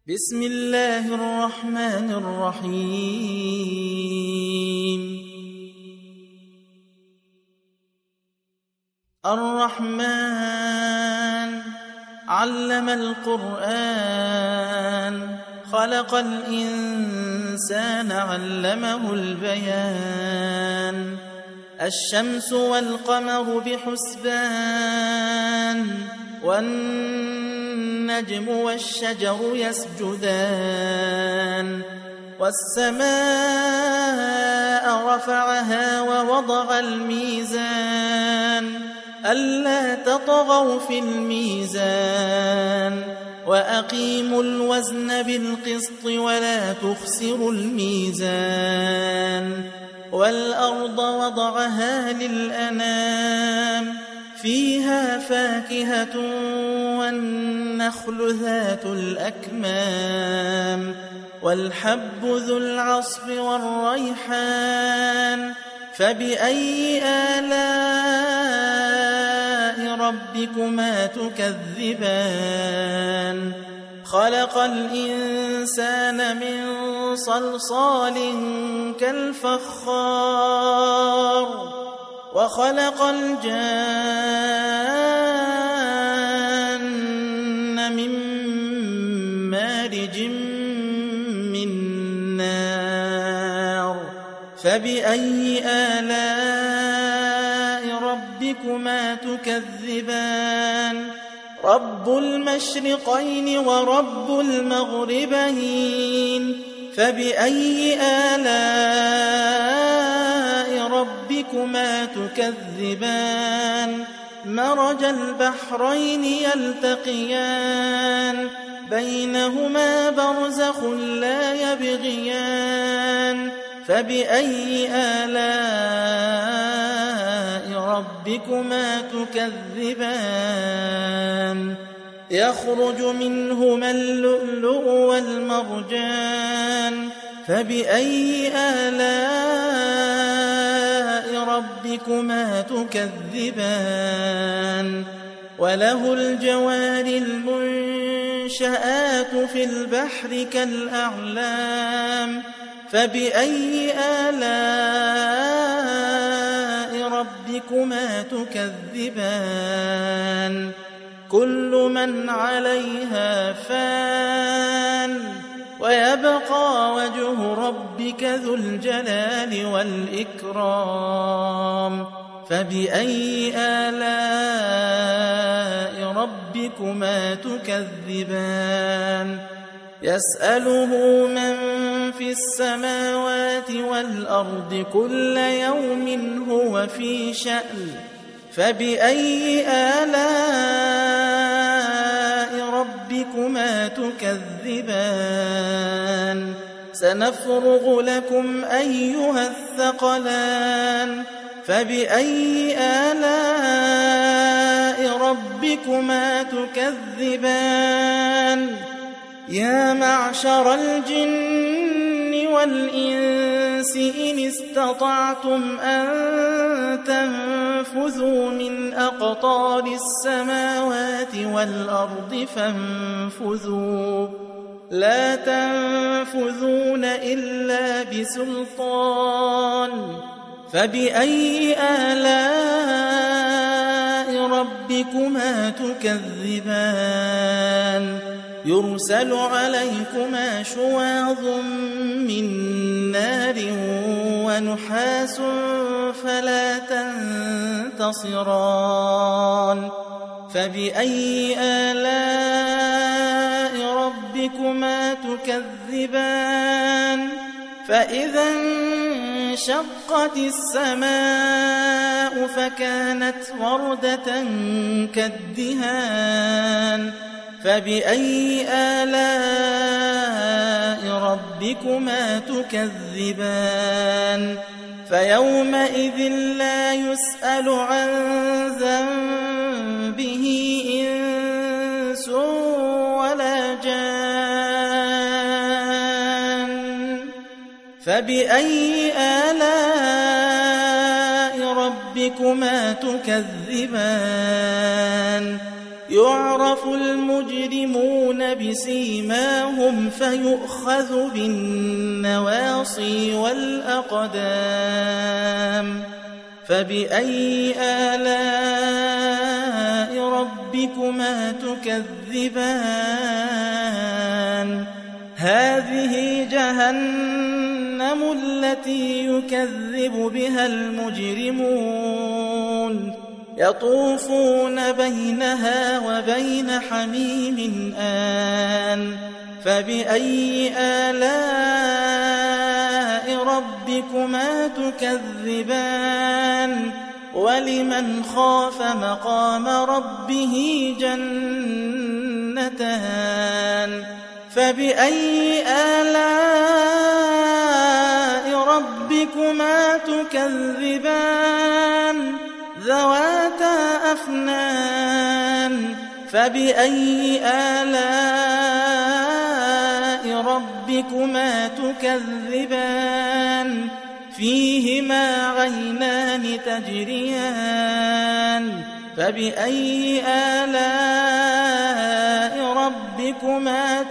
بسم الله الرحمن الرحيم الرحمن علم القرآن خلق الإنسان علمه البيان الشمس والقمر بحسبان والنجم والشجر يسجدان والسماء رفعها ووضع الميزان ألا تطغوا في الميزان وأقيموا الوزن بالقسط ولا تخسروا الميزان والأرض وضعها للأنام فيها فاكهة والنخل ذات الأكمام والحب ذو العصف والريحان فبأي آلاء ربكما تكذبان خلق الإنسان من صلصال كالفخار وخلق الجان من مارج من نار فبأي آلاء ربكما تكذبان رب المشرقين ورب المغربين فبأي آلاء ربكما تكذبان مرج البحرين يلتقيان بينهما برزخ لا يبغيان فبأي آلاء ربكما تكذبان يخرج منهما اللؤلؤ والمرجان فبأي آلاء ربكما تكذبان وله الجوار المنشآت في البحر كالأعلام فبأي آلاء ربكما تكذبان كل من عليها فان ويبقى وجه ربك ذو الجلال والإكرام فبأي آلاء ربكما تكذبان يسأله من في السماوات والأرض كل يوم هو في شأن فبأي آلاء ربكما تكذبان سنفرغ لكم أيها الثقلان فبأي آلاء ربكما تكذبان يا معشر الجن والإنس إن استطعتم أن تنفذوا من أقطار السماوات والأرض فانفذوا لا تنفذون إلا بسلطان فبأي آلاء ربكما تكذبان يرسل عليكما شواظ من نار ونحاس فلا تنتصران فبأي آلاء ربكما تكذبان فإذا انشقت السماء فكانت وردة كالدهان فبأي آلاء ربكما تكذبان فيومئذ لا يسأل عن ذنبه إنس ولا جان فبأي آلاء ربكما تكذبان يعرف المجرمون بسيماهم فيؤخذ بالنواصي والأقدام فبأي آلاء ربكما تكذبان هذه جهنم التي يكذب بها المجرمون يطوفون بينها وبين حميم آن فبأي آلاء ربكما تكذبان ولمن خاف مقام ربه جنتان فبأي آلاء ربكما تكذبان ذواتا أفنان فبأي آلاء ربكما تكذبان فيهما عينان تجريان فبأي آلاء ربكما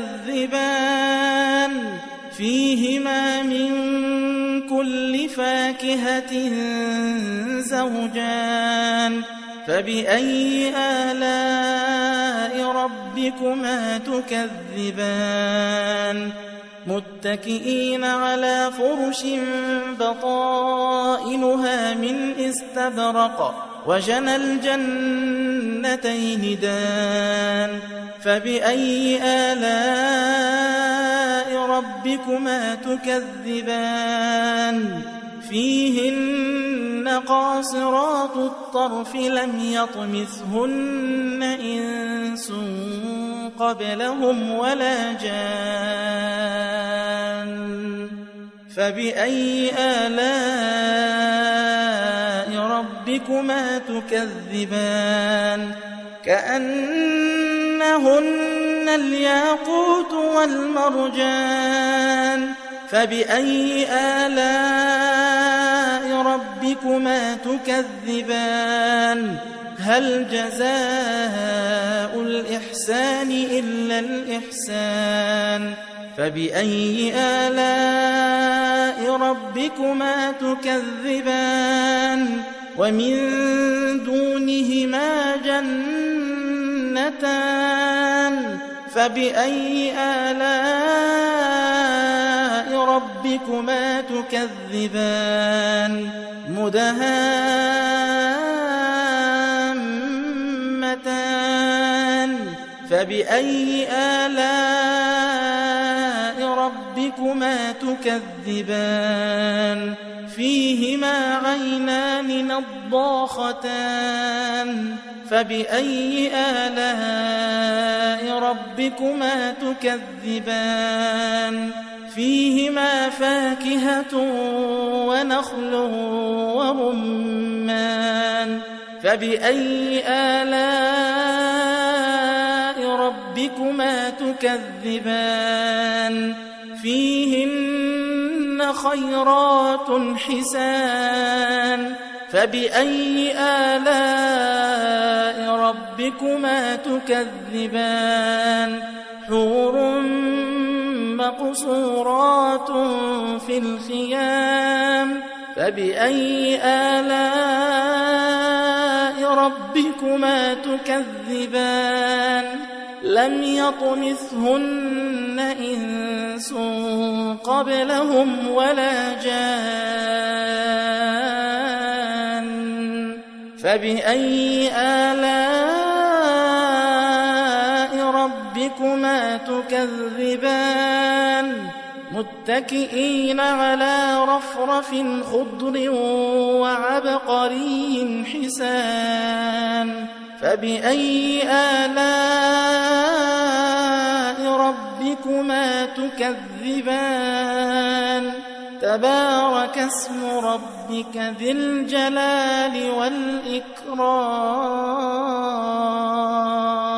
تكذبان فيهما من كل فاكهة زوجان فبأي آلاء ربكما تكذبان متكئين على فرش بطائنها من استبرق وجنى الجنتين دان فبأي آلاء ربكما تكذبان فيهن قاصرات الطرف لم يطمثهن إنس قبلهم ولا جان فبأي آلاء ربكما تكذبان كأنهن الياقوت والمرجان فبأي آلاء ربكما تكذبان هل جزاء الإحسان إلا الإحسان فبأي آلاء ربكما تكذبان ومن دونهما جنتان فبأي آلاء ربكما تكذبان مدهامتان فبأي آلاء ربكما تكذبان فيهما عينان نضاختان فبأي آلاء ربكما تكذبان فيهما فاكهة ونخل ورمان فبأي آلاء ربكما تكذبان فيهن خيرات حسان فبأي آلاء ربكما تكذبان حور مقصورات في الخيام فبأي آلاء ربكما تكذبان لم يطمثهن إنس قبلهم ولا جان فبأي آلاء ربكما تكذبان متكئين على رفرف خضر وعبقري حسان فبأي آلاء ربكما تكذبان تبارك اسم ربك ذي الجلال والإكرام